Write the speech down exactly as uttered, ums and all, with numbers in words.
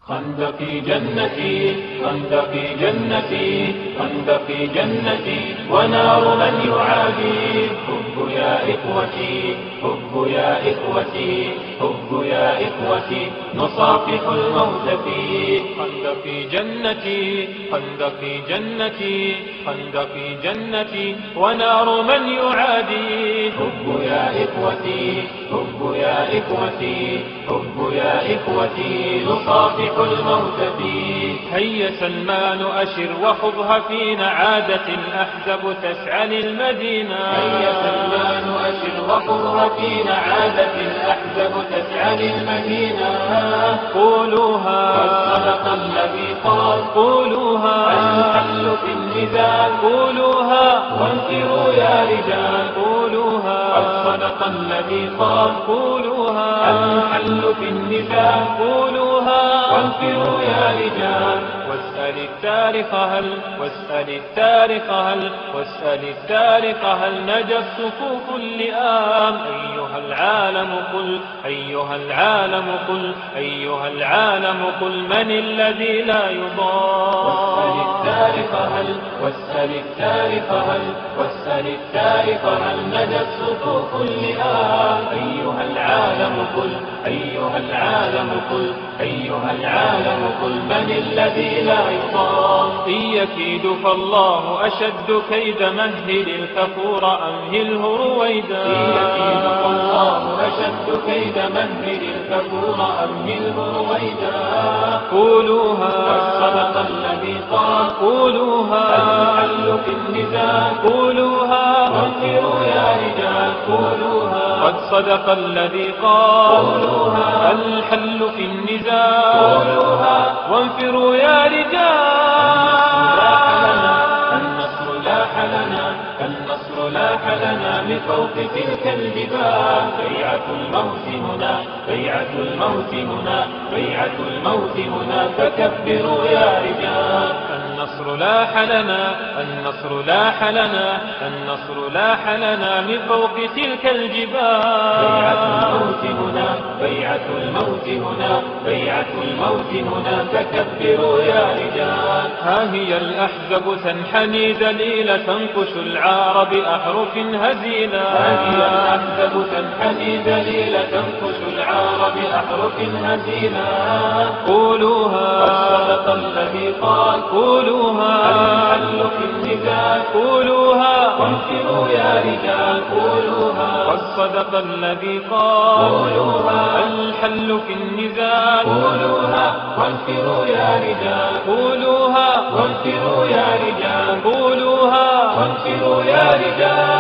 خندقي جنتي خندقي جنتي خندقي جنتي ونار من يعادي حب يا إخوتي حب يا إخوتي حب يا إخوتي نصافح الموت في خندقي جنتي خندقي جنتي خندقي جنتي ونار من يعادي حب يا إخوتي حب يا إخوتي حب يا إخوتي نصافح الموت فيه. هيا سلمان أشر وخضها فينا عادة الأحزاب تسعى للمدينة. هيا سلمان أشر وخضها فينا عادة الأحزاب تسعى للمدينة. قولوها قد صدق الذي قال قولوها الحل في النزال قولوها وانفروا يا رجال قولوها قد صدق الذي قال قولوها الحل في النزال قولوها وانفروا يا رجال. واسأل التاريخ هل واسأل التاريخ هل واسأل التاريخ هل نجت صفوف اللئام. أيها العالم قل أيها العالم قل أيها العالم قل من الذي لا يضام. واسأل التاريخ هل واسأل التاريخ هل واسأل التاريخ هل نجت صفوف اللئام. أيها العالم قل أيها العالم قل أيها العالم قل من الذي لا يضام. إن يكيد فالله أشد كيد مهل الكفور أمهله رويدا. إن يكيد فالله أشد كيد مهل الكفور أمهله رويدا. قولوها قد صدق الذي قال قولوها الحل في النزال قولوها وانفروا يا رجال قولوها قد صدق الذي قال قولوها الحل في النزال قولوها وانفروا يا رجال. النصر لاح لنا النصر لاح لنا من فوق تلك الجبال. بيعة الموت هنا بيعة الموت هنا بيعة الموت هنا فكبروا يا رجال. النصر لاح لنا النصر لاح لنا النصر لاح لنا من فوق تلك الجبال. بيعة الموت هنا بيعة الموت هنا بيعة الموت هنا فكبروا يا رجال. ها هي الأحزاب تنحني ذليلة تنقش العار بأحرف هزيلة. ها هي الأحزاب تنحني ذليلة تنقش العار بأحرف هزيلة. قولوها قد صدق الذي قال قولوها الحل في النزال قولوها وانفروا يا رجال قولوها قد صدق الذي قال قولوها الحل في النزال قولوها وانفروا يا رجال قولوها وانفروا يا رجال قولوها وانفروا يا رجال.